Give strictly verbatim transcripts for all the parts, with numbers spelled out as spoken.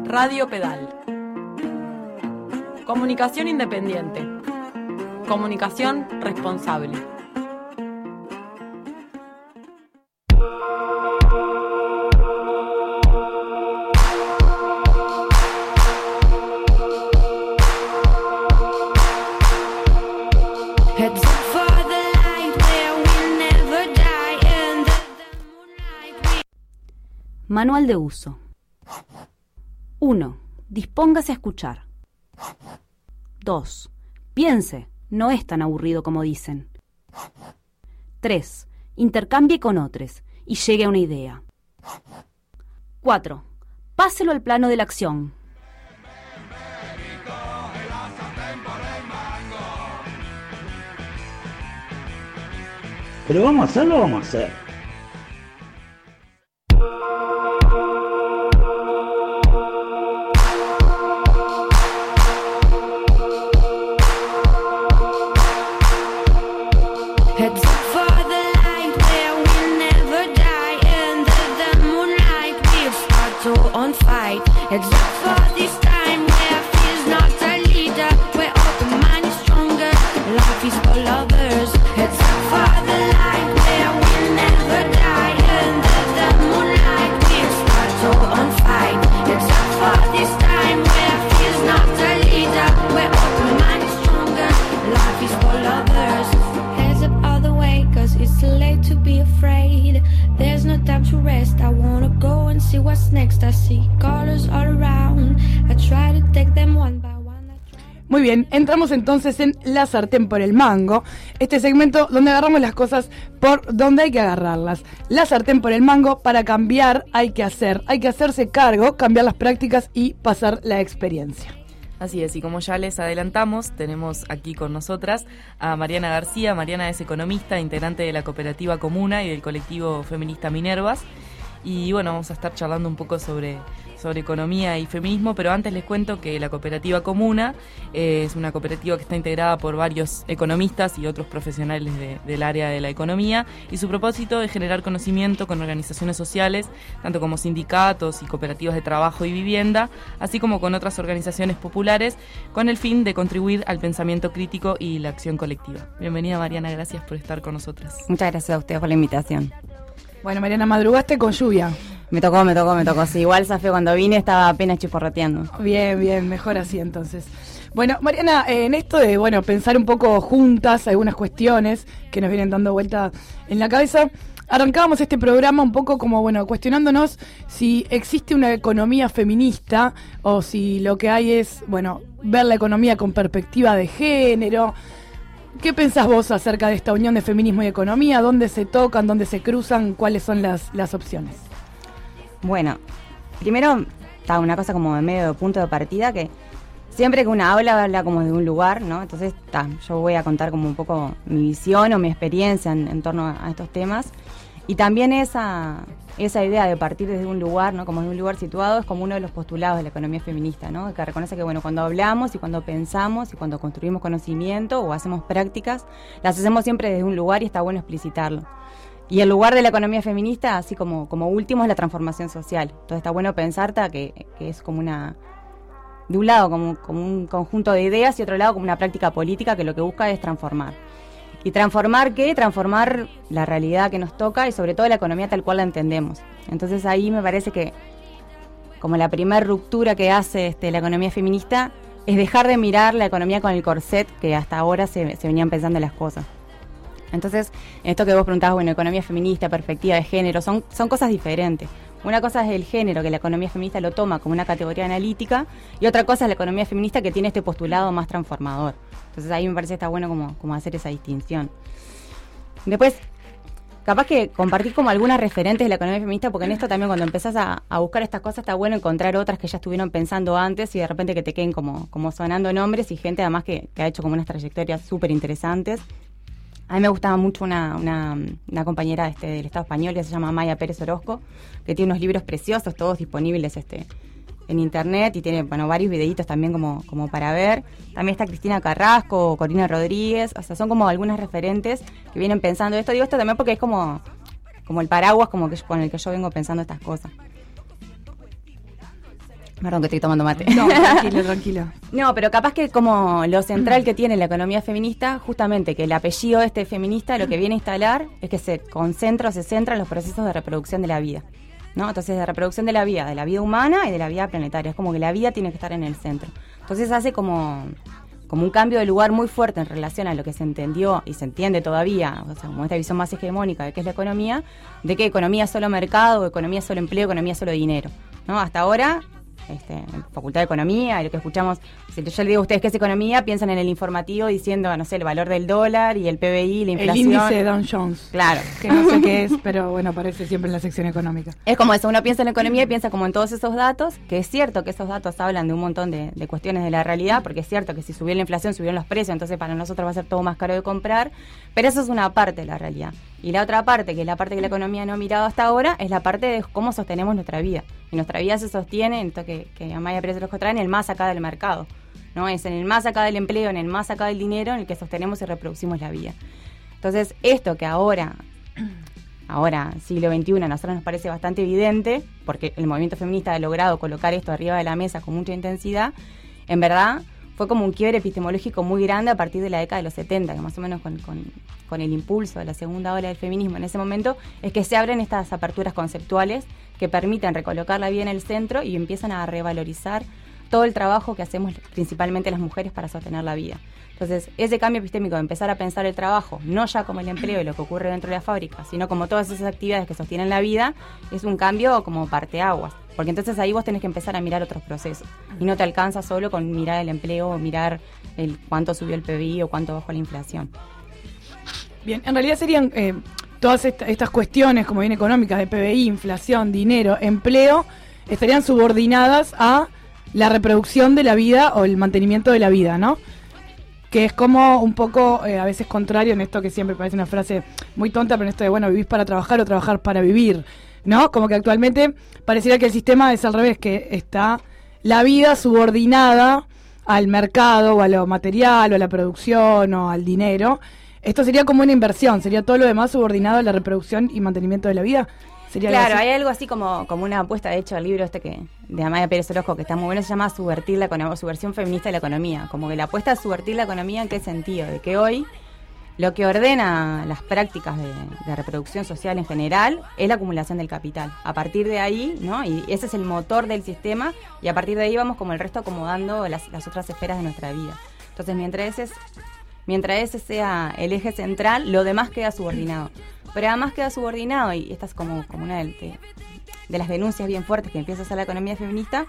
Radio Pedal. Comunicación independiente. Comunicación responsable. Manual de uso. uno. Dispóngase a escuchar. dos. Piense, no es tan aburrido como dicen. tres. Intercambie con otros y llegue a una idea. cuatro. Páselo al plano de la acción. Pero vamos a hacerlo, vamos a hacer. Muy bien, entramos entonces en La Sartén por el Mango, este segmento donde agarramos las cosas por donde hay que agarrarlas. La sartén por el mango, para cambiar hay que hacer, hay que hacerse cargo, cambiar las prácticas y pasar la experiencia. Así es, y como ya les adelantamos, tenemos aquí con nosotras a Mariana García. Mariana es economista, integrante de la cooperativa Comuna y del colectivo feminista Minervas. Y bueno, vamos a estar charlando un poco sobre, sobre economía y feminismo, pero antes les cuento que la cooperativa Comuna eh, es una cooperativa que está integrada por varios economistas y otros profesionales de, del área de la economía, y su propósito es generar conocimiento con organizaciones sociales, tanto como sindicatos y cooperativas de trabajo y vivienda, así como con otras organizaciones populares, con el fin de contribuir al pensamiento crítico y la acción colectiva. Bienvenida, Mariana, gracias por estar con nosotras. Muchas gracias a ustedes por la invitación. Bueno, Mariana, madrugaste con lluvia. Me tocó, me tocó, me tocó. Sí, igual Zafé cuando vine estaba apenas chiporroteando. Bien, bien, mejor así entonces. Bueno, Mariana, eh, en esto de, bueno, pensar un poco juntas algunas cuestiones que nos vienen dando vuelta en la cabeza, arrancábamos este programa un poco como, bueno, cuestionándonos si existe una economía feminista o si lo que hay es, bueno, ver la economía con perspectiva de género. ¿Qué pensás vos acerca de esta unión de feminismo y economía? ¿Dónde se tocan? ¿Dónde se cruzan? ¿Cuáles son las, las opciones? Bueno, primero está una cosa como de medio de punto de partida, que siempre que una habla, habla como de un lugar, ¿no? Entonces, ta, yo voy a contar como un poco mi visión o mi experiencia en, en torno a estos temas. Y también esa, esa idea de partir desde un lugar, ¿no? Como de un lugar situado, es como uno de los postulados de la economía feminista, ¿no? Que reconoce que, bueno, cuando hablamos y cuando pensamos y cuando construimos conocimiento o hacemos prácticas, las hacemos siempre desde un lugar y está bueno explicitarlo. Y el lugar de la economía feminista, así como, como último, es la transformación social. Entonces está bueno pensar que, que es como una... De un lado como, como un conjunto de ideas y otro lado como una práctica política que lo que busca es transformar. ¿Y transformar qué? Transformar la realidad que nos toca y sobre todo la economía tal cual la entendemos. Entonces ahí me parece que como la primera ruptura que hace este, la economía feminista es dejar de mirar la economía con el corset que hasta ahora se, se venían pensando las cosas. Entonces, esto que vos preguntabas, bueno, economía feminista, perspectiva de género, son, son cosas diferentes. Una cosa es el género, que la economía feminista lo toma como una categoría analítica, y otra cosa es la economía feminista que tiene este postulado más transformador. Entonces ahí me parece que está bueno como, como hacer esa distinción. Después, capaz que compartir como algunas referentes de la economía feminista, porque en esto también cuando empezás a, a buscar estas cosas está bueno encontrar otras que ya estuvieron pensando antes y de repente que te queden como, como sonando nombres y gente además que, que ha hecho como unas trayectorias súper interesantes. A mí me gustaba mucho una, una, una compañera este, del Estado español que se llama Maya Pérez Orozco, que tiene unos libros preciosos, todos disponibles este, en internet, y tiene bueno, varios videitos también como, como para ver. También está Cristina Carrasco, Corina Rodríguez, o sea, son como algunas referentes que vienen pensando esto. Digo esto también porque es como, como el paraguas como que con el que yo vengo pensando estas cosas. Perdón que estoy tomando mate. No, tranquilo, tranquilo. No, pero capaz que como lo central que tiene la economía feminista, justamente que el apellido este feminista lo que viene a instalar es que se concentra o se centra en los procesos de reproducción de la vida, ¿no? Entonces, de reproducción de la vida, de la vida humana y de la vida planetaria. Es como que la vida tiene que estar en el centro. Entonces hace como, como un cambio de lugar muy fuerte en relación a lo que se entendió y se entiende todavía, o sea, como esta visión más hegemónica de qué es la economía, de que economía es solo mercado, economía es solo empleo, economía es solo dinero, ¿no? Hasta ahora... Este, en Facultad de Economía, y lo que escuchamos, si yo le digo a ustedes qué es economía, piensan en el informativo diciendo, no sé, el valor del dólar y el P B I, la inflación. El índice de Dow Jones. Claro. Que no sé qué es, pero bueno, aparece siempre en la sección económica. Es como eso, uno piensa en economía y piensa como en todos esos datos, que es cierto que esos datos hablan de un montón de, de cuestiones de la realidad, porque es cierto que si subió la inflación, subieron los precios, entonces para nosotros va a ser todo más caro de comprar, pero eso es una parte de la realidad. Y la otra parte, que es la parte que la economía no ha mirado hasta ahora, es la parte de cómo sostenemos nuestra vida. Y nuestra vida se sostiene, en esto que, que Amaya Pérez los trae, en el más acá del mercado, ¿no? Es en el más acá del empleo, en el más acá del dinero, en el que sostenemos y reproducimos la vida. Entonces, esto que ahora, ahora, siglo veintiuno, a nosotros nos parece bastante evidente, porque el movimiento feminista ha logrado colocar esto arriba de la mesa con mucha intensidad, en verdad fue como un quiebre epistemológico muy grande a partir de la década de los setenta, que más o menos con, con, con el impulso de la segunda ola del feminismo en ese momento, es que se abren estas aperturas conceptuales que permiten recolocar la vida en el centro y empiezan a revalorizar todo el trabajo que hacemos principalmente las mujeres para sostener la vida. Entonces, ese cambio epistémico de empezar a pensar el trabajo, no ya como el empleo y lo que ocurre dentro de la fábrica, sino como todas esas actividades que sostienen la vida, es un cambio como parteaguas. Porque entonces ahí vos tenés que empezar a mirar otros procesos. Y no te alcanza solo con mirar el empleo o mirar el cuánto subió el P B I o cuánto bajó la inflación. Bien, en realidad serían eh, todas esta, estas cuestiones, como bien económicas, de P B I, inflación, dinero, empleo, estarían subordinadas a la reproducción de la vida o el mantenimiento de la vida, ¿no? Que es como un poco eh, a veces contrario en esto que siempre parece una frase muy tonta, pero en esto de, bueno, vivís para trabajar o trabajar para vivir, ¿no? Como que actualmente pareciera que el sistema es al revés, que está la vida subordinada al mercado o a lo material o a la producción o al dinero. Esto sería como una inversión, sería todo lo demás subordinado a la reproducción y mantenimiento de la vida. ¿Sería claro, algo así? Hay algo así como, como una apuesta, de hecho, al libro este que de Amaya Pérez Orozco, que está muy bueno, se llama Subvertir la economía, subversión feminista de la economía. Como que la apuesta es subvertir la economía, ¿en qué sentido? De que hoy lo que ordena las prácticas de, de reproducción social en general es la acumulación del capital. A partir de ahí, ¿no? Y ese es el motor del sistema, y a partir de ahí vamos como el resto acomodando las, las otras esferas de nuestra vida. Entonces, mientras ese, es, mientras ese sea el eje central, lo demás queda subordinado. Pero además queda subordinado, y esta es como, como una de, de, de las denuncias bien fuertes que empieza a hacer la economía feminista,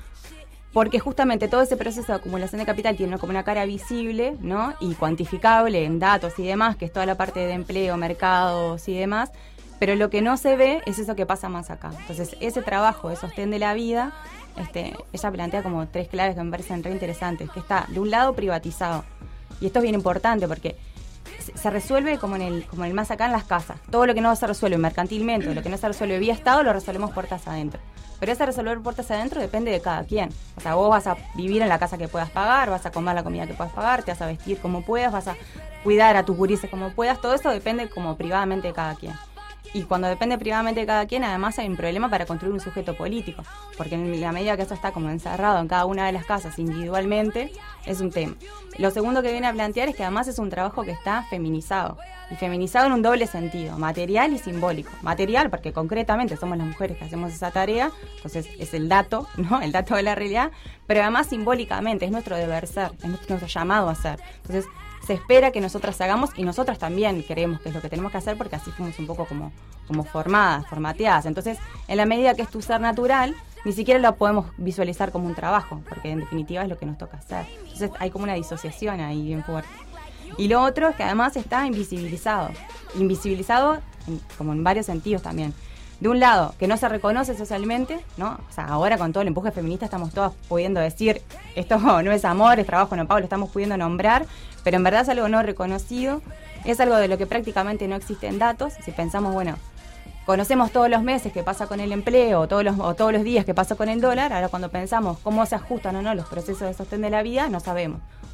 porque justamente todo ese proceso de acumulación de capital tiene como una cara visible, ¿no? Y cuantificable en datos y demás, que es toda la parte de empleo, mercados y demás, pero lo que no se ve es eso que pasa más acá. Entonces, ese trabajo de sostén de la vida, este, ella plantea como tres claves que me parecen re interesantes, que está, de un lado, privatizado. Y esto es bien importante porque se resuelve como en el como en el más acá en las casas. Todo lo que no se resuelve mercantilmente, lo que no se resuelve vía Estado, lo resolvemos puertas adentro. Pero ese resolver puertas adentro depende de cada quien. O sea, vos vas a vivir en la casa que puedas pagar, vas a comer la comida que puedas pagar, te vas a vestir como puedas, vas a cuidar a tus gurises como puedas. Todo eso depende como privadamente de cada quien. Y cuando depende privadamente de cada quien, además hay un problema para construir un sujeto político, porque en la medida que eso está como encerrado en cada una de las casas individualmente, es un tema. Lo segundo que viene a plantear es que además es un trabajo que está feminizado, y feminizado en un doble sentido, material y simbólico. Material porque concretamente somos las mujeres que hacemos esa tarea, entonces es el dato, ¿no? El dato de la realidad, pero además simbólicamente es nuestro deber ser, es nuestro llamado a ser. Entonces se espera que nosotras hagamos, y nosotras también creemos que es lo que tenemos que hacer, porque así fuimos un poco como, como formadas, formateadas. Entonces, en la medida que es tu ser natural, ni siquiera lo podemos visualizar como un trabajo, porque en definitiva es lo que nos toca hacer. Entonces hay como una disociación ahí bien fuerte. Y lo otro es que además está invisibilizado, invisibilizado en, como en varios sentidos también. De un lado, que no se reconoce socialmente, ¿no? O sea, ahora con todo el empuje feminista estamos todas pudiendo decir, esto no es amor, es trabajo, no pago, lo estamos pudiendo nombrar, pero en verdad es algo no reconocido, es algo de lo que prácticamente no existen datos. Si pensamos, bueno, conocemos todos los meses qué pasa con el empleo, o todos los, o todos los días qué pasa con el dólar, ahora cuando pensamos cómo se ajustan o no los procesos de sostén de la vida, no sabemos.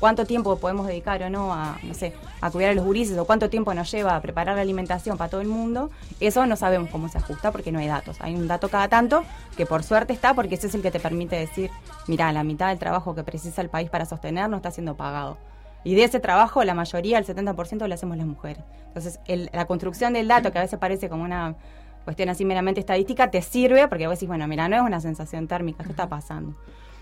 cuánto tiempo podemos dedicar o no a, no sé, a cuidar a los gurises, o cuánto tiempo nos lleva a preparar la alimentación para todo el mundo, eso no sabemos cómo se ajusta porque no hay datos. Hay un dato cada tanto que por suerte está, porque ese es el que te permite decir, mirá, la mitad del trabajo que precisa el país para sostener no está siendo pagado. Y de ese trabajo, la mayoría, el setenta por ciento, lo hacemos las mujeres. Entonces, el, la construcción del dato, que a veces parece como una cuestión así meramente estadística, te sirve porque vos decís, bueno, mira, no es una sensación térmica, ¿qué está pasando?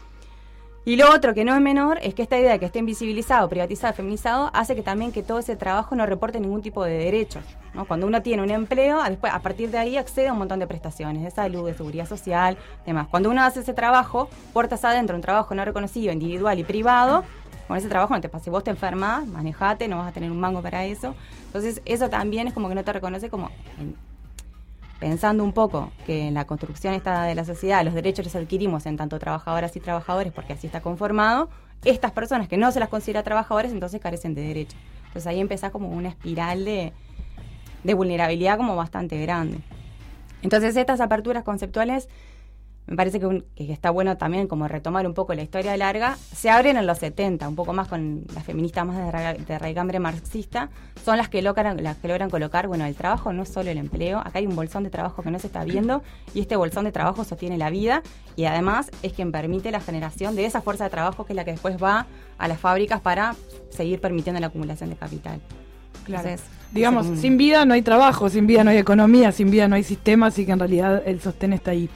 Y lo otro, que no es menor, es que esta idea de que esté invisibilizado, privatizado, feminizado, hace que también que todo ese trabajo no reporte ningún tipo de derechos, ¿no? Cuando uno tiene un empleo, después, a partir de ahí accede a un montón de prestaciones, de salud, de seguridad social, demás. Cuando uno hace ese trabajo, puertas adentro, un trabajo no reconocido, individual y privado, con ese trabajo no te pasa. Si vos te enfermás, manejate, no vas a tener un mango para eso. Entonces, eso también es como que no te reconoce como... En, pensando un poco que en la construcción esta de la sociedad los derechos los adquirimos en tanto trabajadoras y trabajadores porque así está conformado, estas personas que no se las considera trabajadores entonces carecen de derechos. Entonces ahí empieza como una espiral de, de vulnerabilidad como bastante grande. Entonces estas aperturas conceptuales me parece que, un, que está bueno también como retomar un poco la historia larga. Se abren en los setenta, un poco más con las feministas más de, ra, de raigambre marxista, son las que, logran, las que logran colocar, bueno, el trabajo no es solo el empleo, acá hay un bolsón de trabajo que no se está viendo y este bolsón de trabajo sostiene la vida y además es quien permite la generación de esa fuerza de trabajo que es la que después va a las fábricas para seguir permitiendo la acumulación de capital. Claro. Entonces, digamos, un... sin vida no hay trabajo, sin vida no hay economía, sin vida no hay sistema, así que en realidad el sostén está ahí.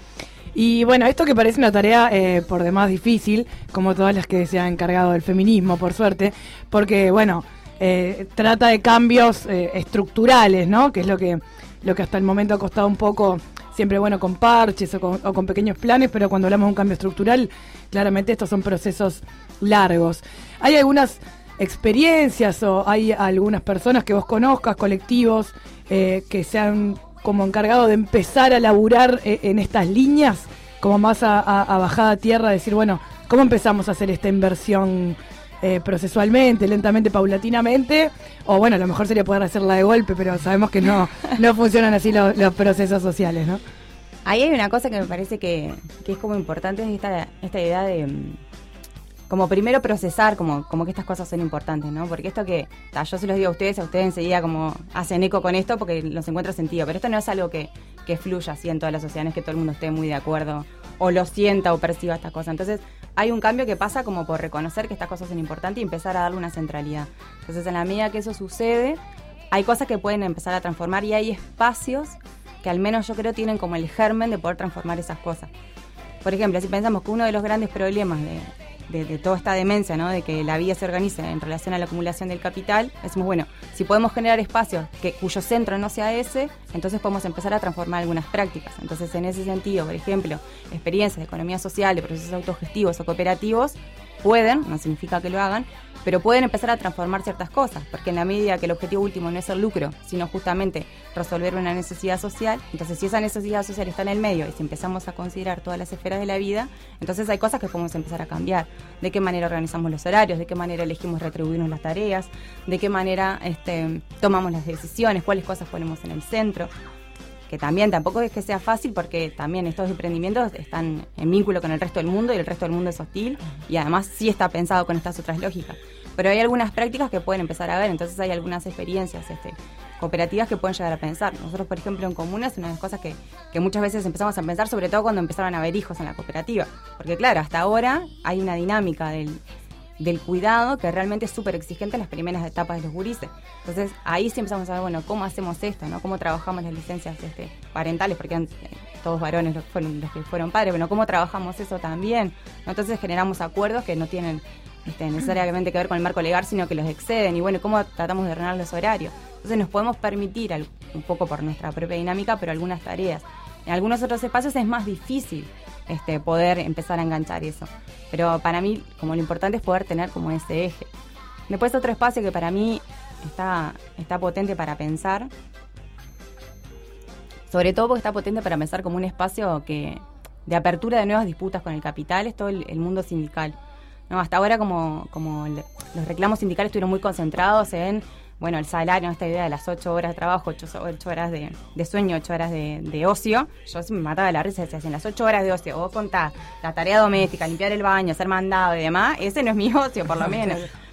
Y bueno, esto que parece una tarea eh, por demás difícil, como todas las que se han encargado del feminismo, por suerte, porque bueno, eh, trata de cambios eh, estructurales, ¿no? Que es lo que, lo que hasta el momento ha costado un poco, siempre bueno con parches o con, o con pequeños planes, pero cuando hablamos de un cambio estructural, claramente estos son procesos largos. Hay algunas experiencias o hay algunas personas que vos conozcas, colectivos, eh, que se han como encargado de empezar a laburar eh, en estas líneas, como más a, a, a bajada a tierra, decir, bueno, ¿cómo empezamos a hacer esta inversión eh, procesualmente, lentamente, paulatinamente? O bueno, a lo mejor sería poder hacerla de golpe, pero sabemos que no, no funcionan así los, los procesos sociales, ¿no? Ahí hay una cosa que me parece que, que es como importante, es esta, esta idea de... como primero procesar como, como que estas cosas son importantes, ¿no? Porque esto que, ta, yo se los digo a ustedes, a ustedes enseguida como hacen eco con esto porque los encuentro sentido, pero esto no es algo que, que fluya así en toda la sociedad, no es que todo el mundo esté muy de acuerdo o lo sienta o perciba estas cosas. Entonces hay un cambio que pasa como por reconocer que estas cosas son importantes y empezar a darle una centralidad. Entonces en la medida que eso sucede, hay cosas que pueden empezar a transformar y hay espacios que al menos yo creo tienen como el germen de poder transformar esas cosas. Por ejemplo, si pensamos que uno de los grandes problemas de... De, de toda esta demencia, ¿no? De que la vida se organice en relación a la acumulación del capital, decimos, bueno, si podemos generar espacios que, cuyo centro no sea ese, entonces podemos empezar a transformar algunas prácticas. Entonces, en ese sentido, por ejemplo, experiencias de economía social, de procesos autogestivos o cooperativos, pueden, no significa que lo hagan, pero pueden empezar a transformar ciertas cosas, porque en la medida que el objetivo último no es el lucro, sino justamente resolver una necesidad social, entonces si esa necesidad social está en el medio y si empezamos a considerar todas las esferas de la vida, entonces hay cosas que podemos empezar a cambiar. De qué manera organizamos los horarios, de qué manera elegimos retribuirnos las tareas, de qué manera este, tomamos las decisiones, cuáles cosas ponemos en el centro. Que también tampoco es que sea fácil porque también estos emprendimientos están en vínculo con el resto del mundo y el resto del mundo es hostil y además sí está pensado con estas otras lógicas. Pero hay algunas prácticas que pueden empezar a ver, entonces hay algunas experiencias este, cooperativas que pueden llegar a pensar. Nosotros, por ejemplo, en Comunas, una de las cosas que, que muchas veces empezamos a pensar, sobre todo cuando empezaron a haber hijos en la cooperativa. Porque claro, hasta ahora hay una dinámica del... del cuidado que realmente es súper exigente en las primeras etapas de los gurises. Entonces ahí sí empezamos a ver, bueno, ¿cómo hacemos esto? ¿No? ¿Cómo trabajamos las licencias este, parentales? Porque eran eh, todos varones los que, fueron, los que fueron padres, bueno, ¿cómo trabajamos eso también? ¿No? Entonces generamos acuerdos que no tienen este, necesariamente que ver con el marco legal, sino que los exceden. Y bueno, ¿cómo tratamos de ordenar los horarios? Entonces nos podemos permitir, al, un poco por nuestra propia dinámica, pero algunas tareas. En algunos otros espacios es más difícil este, poder empezar a enganchar eso. Pero para mí, como lo importante es poder tener como ese eje. Después otro espacio que para mí está, está potente para pensar, sobre todo porque está potente para pensar como un espacio que de apertura de nuevas disputas con el capital, es todo el, el mundo sindical. No, hasta ahora como, como el, los reclamos sindicales estuvieron muy concentrados en... bueno, el salario, esta idea de las ocho horas de trabajo, ocho, ocho horas de, de sueño, ocho horas de, de ocio. Yo me mataba de la risa, decía, en las ocho horas de ocio, vos contás la tarea doméstica, limpiar el baño, hacer mandado y demás, ese no es mi ocio, por lo menos.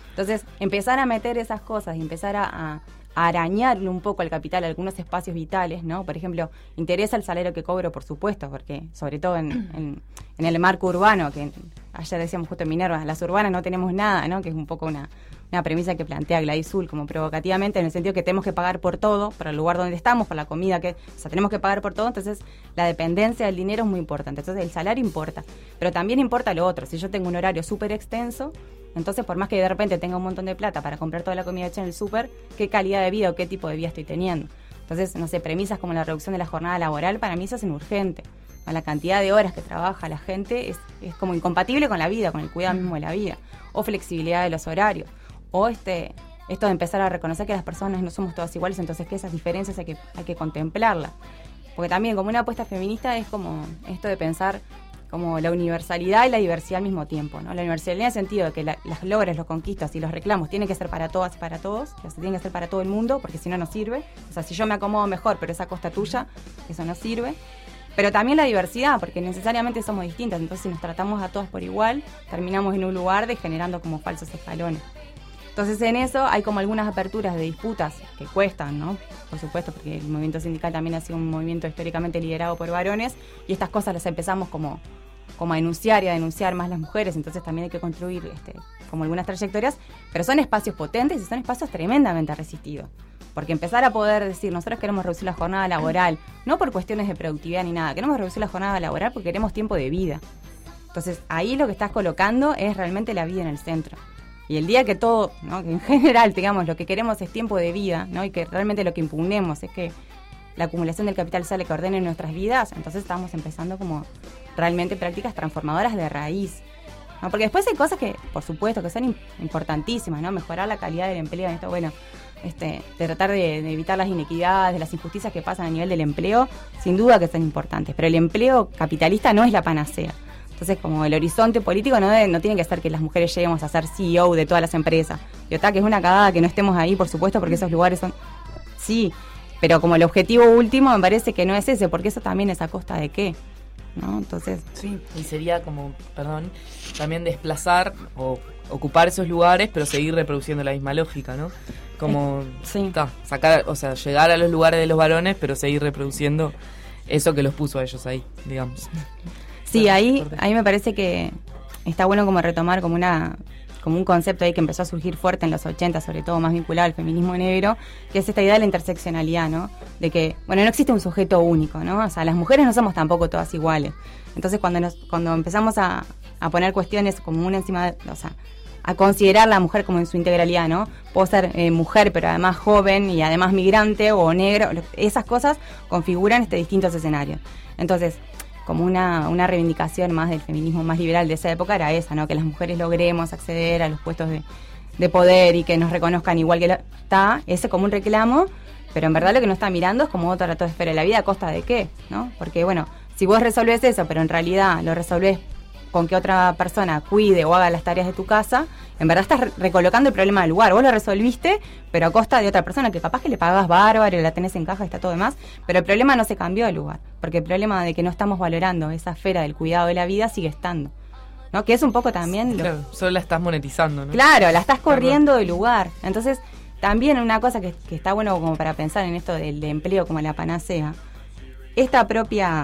Entonces, empezar a meter esas cosas y empezar a, a, a arañarle un poco al capital algunos espacios vitales, ¿no? Por ejemplo, interesa el salario que cobro, por supuesto, porque sobre todo en, en, en el marco urbano, que ayer decíamos justo en Minerva, las urbanas no tenemos nada, ¿no? Que es un poco una, una premisa que plantea Gladys Zull como provocativamente, en el sentido que tenemos que pagar por todo, por el lugar donde estamos, por la comida, que, o sea, tenemos que pagar por todo, entonces la dependencia del dinero es muy importante. Entonces el salario importa, pero también importa lo otro. Si yo tengo un horario súper extenso, entonces por más que de repente tenga un montón de plata para comprar toda la comida hecha en el súper, ¿qué calidad de vida o qué tipo de vida estoy teniendo? Entonces, no sé, premisas como la reducción de la jornada laboral para mí eso es urgente. La cantidad de horas que trabaja la gente es, es como incompatible con la vida, con el cuidado mismo de la vida. O flexibilidad de los horarios. O este esto de empezar a reconocer que las personas no somos todas iguales, entonces que esas diferencias hay que, hay que contemplarlas. Porque también como una apuesta feminista es como esto de pensar como la universalidad y la diversidad al mismo tiempo, ¿no? La universalidad en el sentido de que la, las logros, los conquistas y los reclamos tienen que ser para todas y para todos, que se tienen que ser para todo el mundo, porque si no, no sirve. O sea, si yo me acomodo mejor, pero es a costa tuya, eso no sirve. Pero también la diversidad, porque necesariamente somos distintas, entonces si nos tratamos a todas por igual, terminamos en un lugar de generando como falsos escalones. Entonces en eso hay como algunas aperturas de disputas que cuestan, ¿no? Por supuesto, porque el movimiento sindical también ha sido un movimiento históricamente liderado por varones y estas cosas las empezamos como, como a denunciar y a denunciar más las mujeres, entonces también hay que construir este, como algunas trayectorias, pero son espacios potentes y son espacios tremendamente resistidos. Porque empezar a poder decir, nosotros queremos reducir la jornada laboral, no por cuestiones de productividad ni nada, queremos reducir la jornada laboral porque queremos tiempo de vida. Entonces ahí lo que estás colocando es realmente la vida en el centro. Y el día que todo, ¿no? Que en general, digamos, lo que queremos es tiempo de vida, ¿no? Y que realmente lo que impugnemos es que la acumulación del capital sale que ordene nuestras vidas, entonces estamos empezando como realmente prácticas transformadoras de raíz, ¿no? Porque después hay cosas que, por supuesto, que son importantísimas, ¿no? Mejorar la calidad del empleo en esto, bueno, este, de tratar de, de evitar las inequidades, de las injusticias que pasan a nivel del empleo, sin duda que son importantes, pero el empleo capitalista no es la panacea. Entonces, como el horizonte político no, debe, no tiene que ser que las mujeres lleguemos a ser C E O de todas las empresas. Y otra que es una cagada que no estemos ahí, por supuesto, porque esos lugares son... Sí, pero como el objetivo último me parece que no es ese, porque eso también es a costa de qué, ¿no? Entonces... Sí, y sería como, perdón, también desplazar o ocupar esos lugares, pero seguir reproduciendo la misma lógica, ¿no? Como sí. ta, sacar, o sea, llegar a los lugares de los varones, pero seguir reproduciendo eso que los puso a ellos ahí, digamos. Sí, ahí, ahí me parece que está bueno como retomar como una como un concepto ahí que empezó a surgir fuerte en los ochenta, sobre todo más vinculado al feminismo negro, que es esta idea de la interseccionalidad, ¿no? De que, bueno, no existe un sujeto único, ¿no? O sea, las mujeres no somos tampoco todas iguales. Entonces, cuando nos cuando empezamos a, a poner cuestiones como una encima de, o sea, a considerar la mujer como en su integralidad, ¿no? Puedo ser eh, mujer, pero además joven y además migrante o negro, esas cosas configuran este distintos escenarios. Entonces, como una, una reivindicación más del feminismo más liberal de esa época era esa, ¿no? Que las mujeres logremos acceder a los puestos de, de poder y que nos reconozcan igual que la, está, ese como un reclamo, pero en verdad lo que nos está mirando es como otra toda esfera de la vida, ¿a costa de qué? ¿No? Porque bueno, si vos resolvés eso, pero en realidad lo resolvés con que otra persona cuide o haga las tareas de tu casa, en verdad estás recolocando el problema del lugar. Vos lo resolviste, pero a costa de otra persona, que capaz que le pagás bárbaro y la tenés en caja y está todo demás, pero el problema no se cambió de lugar, porque el problema de que no estamos valorando esa esfera del cuidado de la vida sigue estando, ¿no? Que es un poco también... Claro, lo... solo la estás monetizando, ¿no? Claro, la estás corriendo de lugar. Entonces, también una cosa que, que está bueno como para pensar en esto del de empleo como la panacea, esta propia...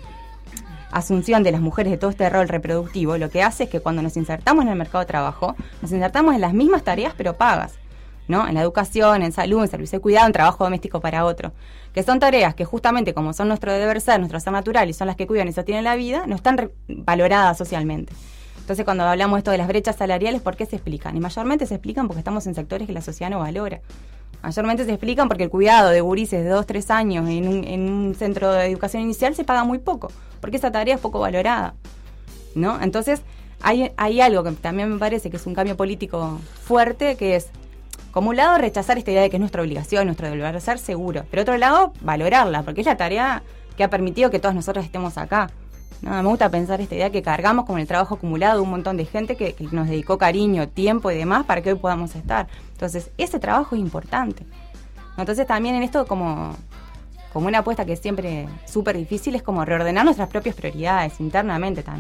asunción de las mujeres de todo este rol reproductivo, lo que hace es que cuando nos insertamos en el mercado de trabajo, nos insertamos en las mismas tareas pero pagas, ¿no? En la educación, en salud, en servicio de cuidado, en trabajo doméstico para otro, que son tareas que justamente como son nuestro deber ser, nuestro ser natural y son las que cuidan y sostienen la vida, no están re- valoradas socialmente. Entonces cuando hablamos esto de las brechas salariales, ¿por qué se explican? Y mayormente se explican porque estamos en sectores que la sociedad no valora. Mayormente se explican porque el cuidado de gurises de dos, tres años en un, en un centro de educación inicial se paga muy poco, porque esa tarea es poco valorada, ¿no? Entonces, hay, hay algo que también me parece que es un cambio político fuerte, que es, como un lado, rechazar esta idea de que es nuestra obligación, nuestro deber ser seguro, pero otro lado, valorarla, porque es la tarea que ha permitido que todas nosotras estemos acá. No, me gusta pensar esta idea que cargamos con el trabajo acumulado de un montón de gente que, que nos dedicó cariño, tiempo y demás para que hoy podamos estar. Entonces, ese trabajo es importante. Entonces, también en esto como, como una apuesta que es siempre súper difícil es como reordenar nuestras propias prioridades internamente también.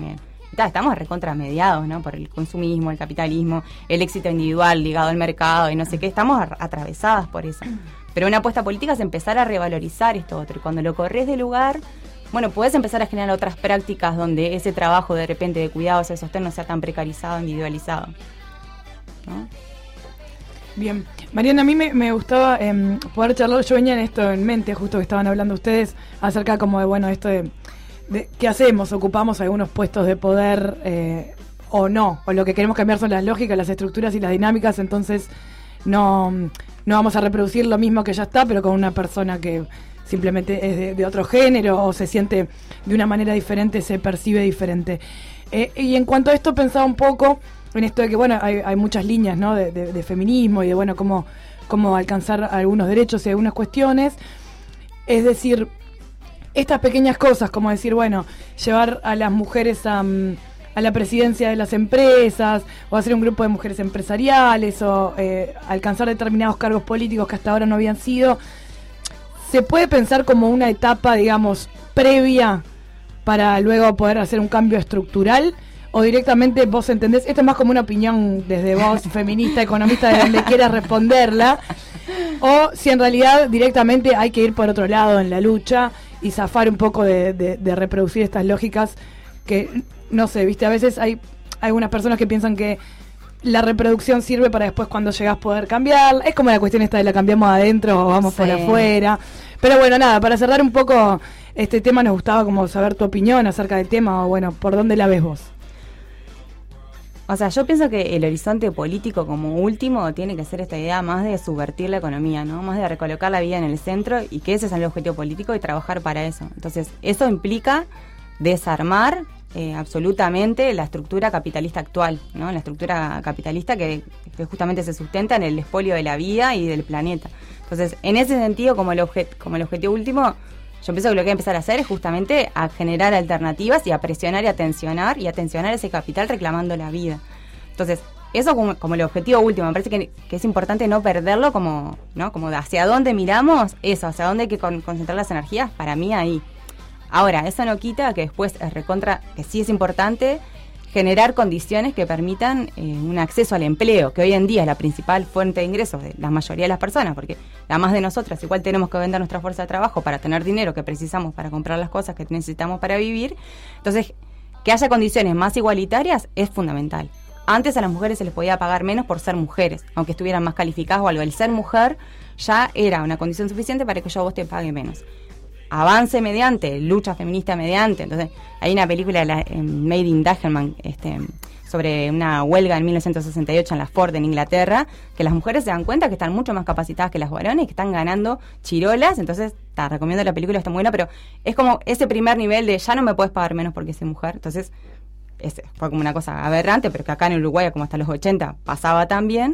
Ta, estamos recontramediados, ¿no? Por el consumismo, el capitalismo, el éxito individual ligado al mercado y no sé qué, estamos atravesadas por eso. Pero una apuesta política es empezar a revalorizar esto otro. Y cuando lo corres de lugar, bueno, puedes empezar a generar otras prácticas donde ese trabajo de repente de cuidado, de sostén no sea tan precarizado, individualizado, ¿no? Bien. Mariana, a mí me, me gustaba eh, poder charlar, yo venía en esto en mente, justo que estaban hablando ustedes, acerca como de, bueno, esto de, de qué hacemos, ocupamos algunos puestos de poder eh, o no, o lo que queremos cambiar son las lógicas, las estructuras y las dinámicas, entonces no, no vamos a reproducir lo mismo que ya está, pero con una persona que simplemente es de, de otro género o se siente de una manera diferente, se percibe diferente. Eh, y en cuanto a esto pensaba un poco en esto de que, bueno, hay, hay muchas líneas, ¿no? de, de, de feminismo y de, bueno, cómo, cómo alcanzar algunos derechos y algunas cuestiones. Es decir, estas pequeñas cosas, como decir, bueno, llevar a las mujeres a, a la presidencia de las empresas, o hacer un grupo de mujeres empresariales, o eh, alcanzar determinados cargos políticos que hasta ahora no habían sido, se puede pensar como una etapa, digamos, previa para luego poder hacer un cambio estructural. O directamente vos entendés, esto es más como una opinión desde vos, feminista, economista, de donde quieras responderla, o si en realidad directamente hay que ir por otro lado en la lucha y zafar un poco de, de, de reproducir estas lógicas que, no sé, viste, a veces hay algunas personas que piensan que la reproducción sirve para después cuando llegás poder cambiar, es como la cuestión esta de la cambiamos adentro o vamos sí. por afuera, pero bueno, nada, para cerrar un poco este tema nos gustaba como saber tu opinión acerca del tema, o bueno, por dónde la ves vos. O sea, yo pienso que el horizonte político como último tiene que ser esta idea más de subvertir la economía, ¿no? Más de recolocar la vida en el centro y que ese es el objetivo político y trabajar para eso. Entonces, eso implica desarmar eh, absolutamente la estructura capitalista actual, ¿no? La estructura capitalista que, que justamente se sustenta en el expolio de la vida y del planeta. Entonces, en ese sentido, como el, obje- como el objetivo último, yo pienso que lo que hay que empezar a hacer es justamente a generar alternativas y a presionar y a tensionar y a tensionar ese capital reclamando la vida. Entonces, eso como, como el objetivo último, me parece que, que es importante no perderlo como, ¿no? Como de hacia dónde miramos, eso, hacia dónde hay que con, concentrar las energías, para mí ahí. Ahora, eso no quita que después es recontra, que sí es importante generar condiciones que permitan eh, un acceso al empleo, que hoy en día es la principal fuente de ingresos de la mayoría de las personas, porque además de nosotras, igual tenemos que vender nuestra fuerza de trabajo para tener dinero que precisamos para comprar las cosas que necesitamos para vivir. Entonces, que haya condiciones más igualitarias es fundamental. Antes a las mujeres se les podía pagar menos por ser mujeres, aunque estuvieran más calificadas o algo. El ser mujer ya era una condición suficiente para que yo a vos te pague menos. Avance mediante, lucha feminista mediante. Entonces, hay una película, la, en Made in Dagenham, este, sobre una huelga en mil novecientos sesenta y ocho en la Ford en Inglaterra, que las mujeres se dan cuenta que están mucho más capacitadas que las varones, que están ganando chirolas. Entonces, ta, recomiendo la película, está muy buena, pero es como ese primer nivel de ya no me puedes pagar menos porque soy mujer. Entonces, ese fue como una cosa aberrante, pero que acá en Uruguay, como hasta los ochenta, pasaba también.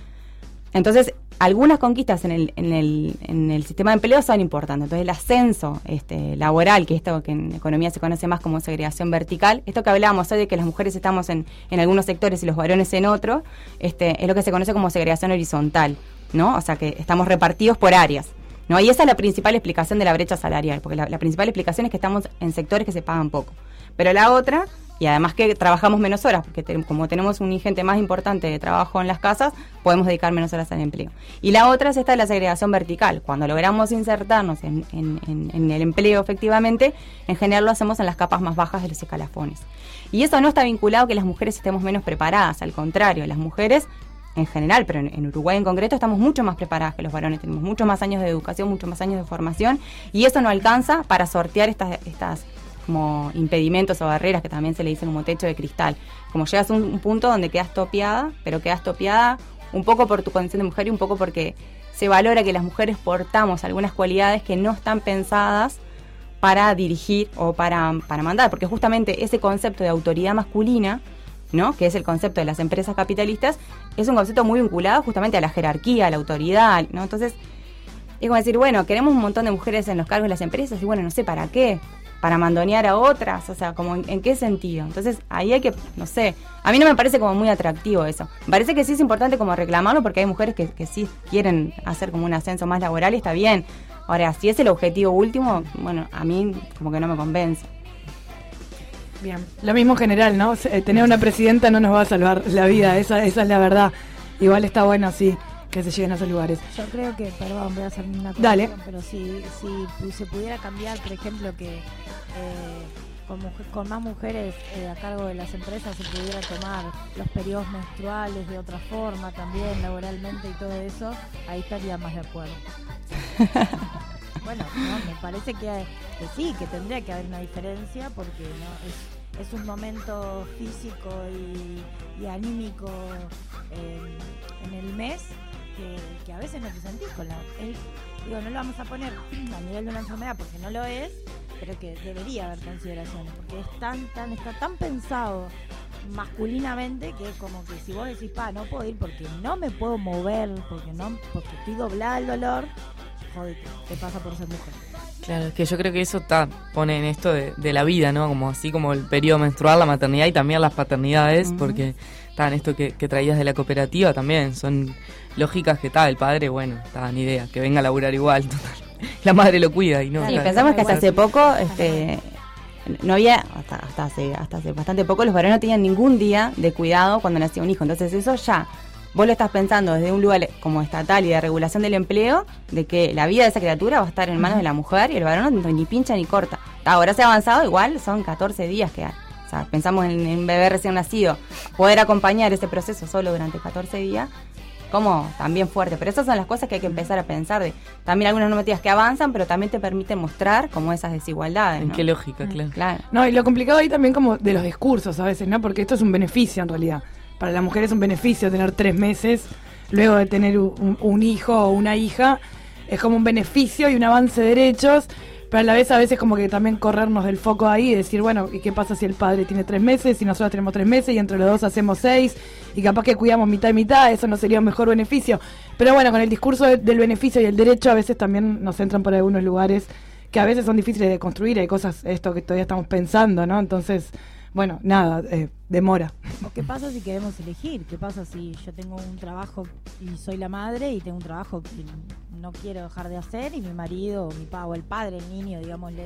Entonces, algunas conquistas en el, en el, en el sistema de empleo son importantes. Entonces, el ascenso este, laboral, que esto que en economía se conoce más como segregación vertical, esto que hablábamos hoy de que las mujeres estamos en, en algunos sectores y los varones en otros, este, es lo que se conoce como segregación horizontal, ¿no? O sea, que estamos repartidos por áreas, ¿no? Y esa es la principal explicación de la brecha salarial, porque la, la principal explicación es que estamos en sectores que se pagan poco. Pero la otra, y además que trabajamos menos horas, porque te, como tenemos un ingente más importante de trabajo en las casas, podemos dedicar menos horas al empleo. Y la otra es esta de la segregación vertical. Cuando logramos insertarnos en, en, en, en el empleo efectivamente, en general lo hacemos en las capas más bajas de los escalafones. Y eso no está vinculado a que las mujeres estemos menos preparadas, al contrario, las mujeres en general, pero en, en Uruguay en concreto estamos mucho más preparadas que los varones, tenemos muchos más años de educación, muchos más años de formación, y eso no alcanza para sortear estas... estas como impedimentos o barreras que también se le dicen como techo de cristal. Como llegas a un, un punto donde quedas topiada, pero quedas topiada un poco por tu condición de mujer y un poco porque se valora que las mujeres portamos algunas cualidades que no están pensadas para dirigir o para, para mandar, porque justamente ese concepto de autoridad masculina, ¿no? Que es el concepto de las empresas capitalistas, es un concepto muy vinculado justamente a la jerarquía, a la autoridad, ¿no? Entonces, es como decir, bueno, queremos un montón de mujeres en los cargos de las empresas y bueno, no sé para qué, para mandonear a otras, o sea, como en, en qué sentido. Entonces, ahí hay que, no sé, a mí no me parece como muy atractivo eso. Me parece que sí es importante como reclamarlo porque hay mujeres que, que sí quieren hacer como un ascenso más laboral y está bien. Ahora, si es el objetivo último, bueno, a mí como que no me convence. Bien, lo mismo en general, ¿no? Eh, tener una presidenta no nos va a salvar la vida, esa, esa es la verdad. Igual está bueno, sí, que se lleguen a esos lugares. Yo creo que, perdón, voy a hacer una cosa. Dale. Pero si, si se pudiera cambiar, por ejemplo, que eh, con, mujer, con más mujeres eh, a cargo de las empresas se pudiera tomar los periodos menstruales de otra forma también, laboralmente y todo eso, ahí estaría más de acuerdo. Bueno, no, me parece que, que sí, que tendría que haber una diferencia porque no es, es un momento físico y, y anímico eh, en el mes que, que a veces no te sentís con la... El, digo, no lo vamos a poner a nivel de una enfermedad porque no lo es, pero que debería haber consideraciones porque es tan, tan, está tan pensado masculinamente que es como que si vos decís, pa, no puedo ir porque no me puedo mover, porque no, porque estoy doblada al dolor, jodete, te pasa por ser mujer. Claro, es que yo creo que eso está, pone en esto de, de la vida, ¿no? Como así como el periodo menstrual, la maternidad y también las paternidades, uh-huh. porque está en esto que, que traías de la cooperativa también, son lógicas que está, el padre, bueno, está ni idea, que venga a laburar igual, total. La madre lo cuida y no. Sí, está, pensamos que hasta hace poco, este, no había, hasta, hasta hace, hasta hace bastante poco, los varones no tenían ningún día de cuidado cuando nacía un hijo, entonces eso ya... Vos lo estás pensando desde un lugar como estatal y de regulación del empleo, de que la vida de esa criatura va a estar en manos de la mujer y el varón no, ni pincha ni corta. Ahora se ha avanzado, igual son catorce días que hay. O sea, pensamos en un bebé recién nacido, poder acompañar ese proceso solo durante catorce días, como también fuerte. Pero esas son las cosas que hay que empezar a pensar. De también algunas normativas que avanzan, pero también te permiten mostrar como esas desigualdades, ¿En ¿no? qué lógica, claro. Claro. No, y lo complicado ahí también como de los discursos a veces, ¿no? Porque esto es un beneficio en realidad. Para la mujer es un beneficio tener tres meses luego de tener un, un hijo o una hija. Es como un beneficio y un avance de derechos, pero a la vez a veces como que también corrernos del foco ahí y decir, bueno, ¿y qué pasa si el padre tiene tres meses y nosotros tenemos tres meses y entre los dos hacemos seis y capaz que cuidamos mitad y mitad? Eso no sería un mejor beneficio. Pero bueno, con el discurso de, del beneficio y el derecho a veces también nos entran por algunos lugares que a veces son difíciles de construir. Hay cosas, esto que todavía estamos pensando, ¿no? Entonces... Bueno, nada, eh, demora. ¿O qué pasa si queremos elegir? ¿Qué pasa si yo tengo un trabajo y soy la madre y tengo un trabajo que no quiero dejar de hacer y mi marido o mi pa, o el padre, el niño, digámosle,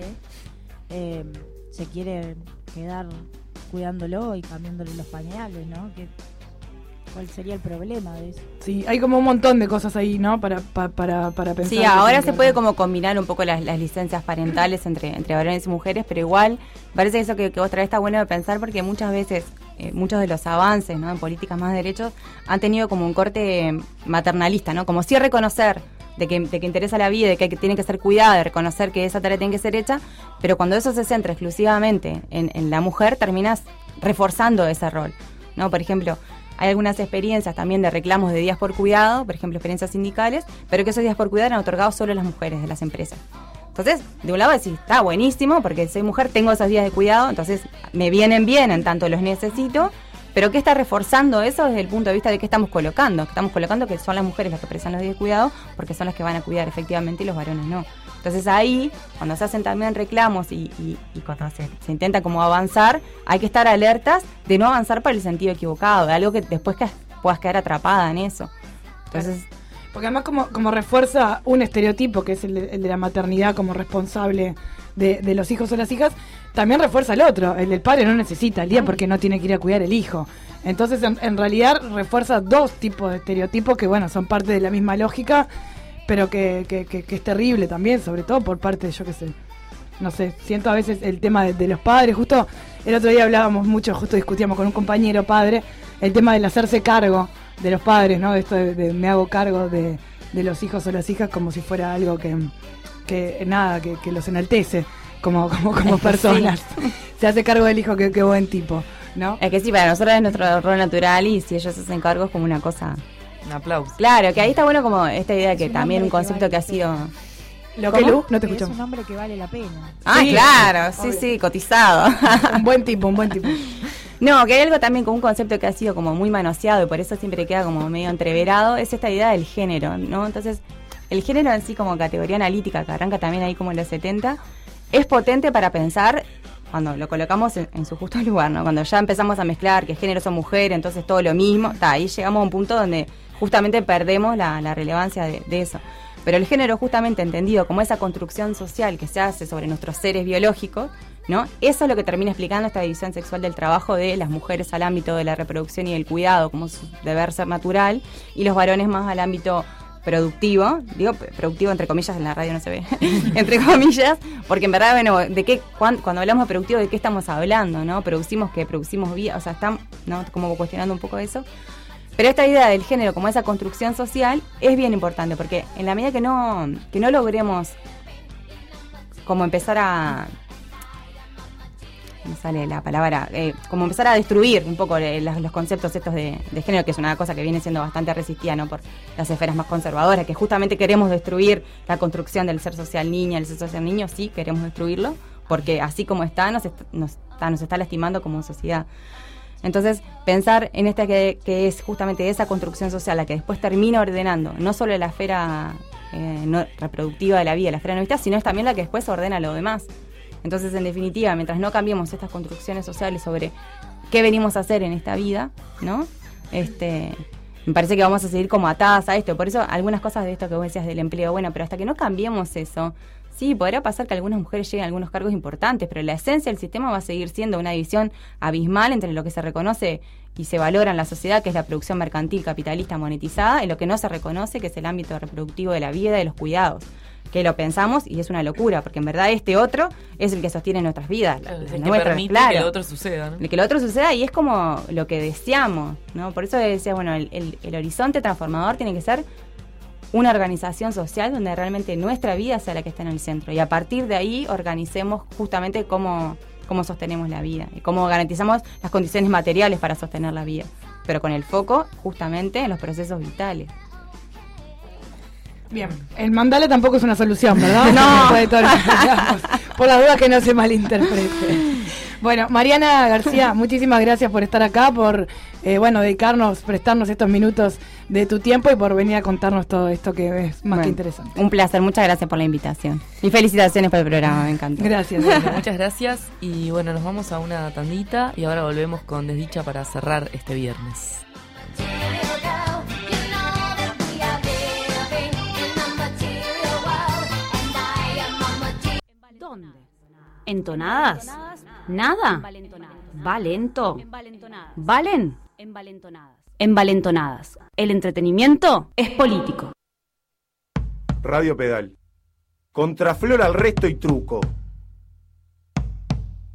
eh, se quiere quedar cuidándolo y cambiándole los pañales, ¿no? ¿Qué, ¿Cuál sería el problema de eso? Sí, hay como un montón de cosas ahí, ¿no? Para, para, para, para pensar. Sí, ahora se puede como combinar un poco las, las licencias parentales entre, entre varones y mujeres, pero igual parece eso que, que vos traes está bueno de pensar porque muchas veces, eh, muchos de los avances, ¿no? En políticas más de derechos han tenido como un corte maternalista, ¿no? Como sí reconocer de que, de que interesa la vida, de que, que tiene que ser cuidada, de reconocer que esa tarea tiene que ser hecha, pero cuando eso se centra exclusivamente en, en la mujer, terminas reforzando ese rol, ¿no? Por ejemplo... Hay algunas experiencias también de reclamos de días por cuidado, por ejemplo, experiencias sindicales, pero que esos días por cuidado eran otorgados solo a las mujeres de las empresas. Entonces, de un lado decís, está buenísimo, porque soy mujer, tengo esos días de cuidado, entonces me vienen bien, en tanto los necesito, pero ¿qué está reforzando eso desde el punto de vista de qué estamos colocando? Estamos colocando que son las mujeres las que prestan los días de cuidado, porque son las que van a cuidar efectivamente y los varones no. Entonces ahí, cuando se hacen también reclamos y, y, y cuando se, se intenta como avanzar, hay que estar alertas de no avanzar por el sentido equivocado, de algo que después que puedas quedar atrapada en eso. Entonces, porque además como, como refuerza un estereotipo que es el de, el de la maternidad como responsable de, de los hijos o las hijas, también refuerza el otro, el del padre no necesita el día porque no tiene que ir a cuidar el hijo. Entonces en, en realidad refuerza dos tipos de estereotipos que bueno, son parte de la misma lógica, pero que, que, que, que es terrible también, sobre todo por parte de, yo qué sé, no sé, siento a veces el tema de, de los padres, justo el otro día hablábamos mucho, justo discutíamos con un compañero padre, el tema del hacerse cargo de los padres, ¿no? De esto de, de me hago cargo de, de los hijos o las hijas como si fuera algo que, que nada, que, que los enaltece como, como, como personas. Sí. Se hace cargo del hijo, que qué buen tipo, ¿no? Es que sí, para nosotros es nuestro rol natural y si ellos se hacen cargo es como una cosa... Un aplauso. Claro, que ahí está bueno como esta idea que también un concepto que ha sido... ¿Lo que Lu? No te escuchamos. Es un hombre que vale la pena. Ah, sí, claro, sí, obvio. Sí, cotizado. Un buen tipo, un buen tipo. No, que hay algo también con un concepto que ha sido como muy manoseado y por eso siempre queda como medio entreverado, es esta idea del género, ¿no? Entonces, el género en sí como categoría analítica, que arranca también ahí como en los setenta, es potente para pensar cuando lo colocamos en, en su justo lugar, ¿no? Cuando ya empezamos a mezclar que género son mujeres, entonces todo lo mismo, ta, ahí llegamos a un punto donde justamente perdemos la, la relevancia de, de eso. Pero el género justamente entendido como esa construcción social que se hace sobre nuestros seres biológicos, ¿no? Eso es lo que termina explicando esta división sexual del trabajo de las mujeres al ámbito de la reproducción y del cuidado, como su deber ser natural, y los varones más al ámbito productivo, digo productivo entre comillas, en la radio no se ve, entre comillas, porque en verdad, bueno, de qué cuando, cuando hablamos de productivo, ¿de qué estamos hablando, no? Producimos que producimos vida, o sea, están, ¿no? Como cuestionando un poco eso. Pero esta idea del género como esa construcción social es bien importante, porque en la medida que no, que no logremos como empezar a... me sale la palabra, eh, como empezar a destruir un poco eh, los, los conceptos estos de, de género, que es una cosa que viene siendo bastante resistida, ¿no? Por las esferas más conservadoras, que justamente queremos destruir la construcción del ser social niña, el ser social niño, sí, queremos destruirlo, porque así como está, nos está, nos está, nos está lastimando como sociedad. Entonces, pensar en esta que, que es justamente esa construcción social, la que después termina ordenando, no solo la esfera eh, no reproductiva de la vida, la esfera no vista, sino es también la que después ordena lo demás. Entonces, en definitiva, mientras no cambiemos estas construcciones sociales sobre qué venimos a hacer en esta vida, ¿no? Este, me parece que vamos a seguir como atadas a esto. Por eso, algunas cosas de esto que vos decías del empleo, bueno, pero hasta que no cambiemos eso, sí, podrá pasar que algunas mujeres lleguen a algunos cargos importantes, pero la esencia del sistema va a seguir siendo una división abismal entre lo que se reconoce y se valora en la sociedad, que es la producción mercantil, capitalista, monetizada, y lo que no se reconoce, que es el ámbito reproductivo de la vida y de los cuidados. Que lo pensamos y es una locura, porque en verdad este otro es el que sostiene nuestras vidas. Claro, las el que nuestras, permite claro, que lo otro suceda, ¿no? Que lo otro suceda, y es como lo que deseamos, ¿no? Por eso decía, bueno, el, el, el horizonte transformador tiene que ser una organización social donde realmente nuestra vida sea la que está en el centro, y a partir de ahí organicemos justamente cómo, cómo sostenemos la vida y cómo garantizamos las condiciones materiales para sostener la vida, pero con el foco justamente en los procesos vitales. Bien, el mandala tampoco es una solución, ¿verdad? No. Después de todo lo que hablamos, por las dudas que no se malinterprete. Bueno, Mariana García, muchísimas gracias por estar acá, por eh, bueno, dedicarnos, prestarnos estos minutos de tu tiempo y por venir a contarnos todo esto que es más Bueno, que interesante. Un placer, muchas gracias por la invitación. Y felicitaciones por el programa, me encantó. Gracias. Bueno, muchas gracias y bueno, nos vamos a una tandita y ahora volvemos con Desdicha para cerrar este viernes. ¿Dónde? ¿Entonadas? ¿Nada? ¿Valento? ¿Valen? Envalentonadas. El entretenimiento es político. Radio Pedal. Contraflor al resto y truco.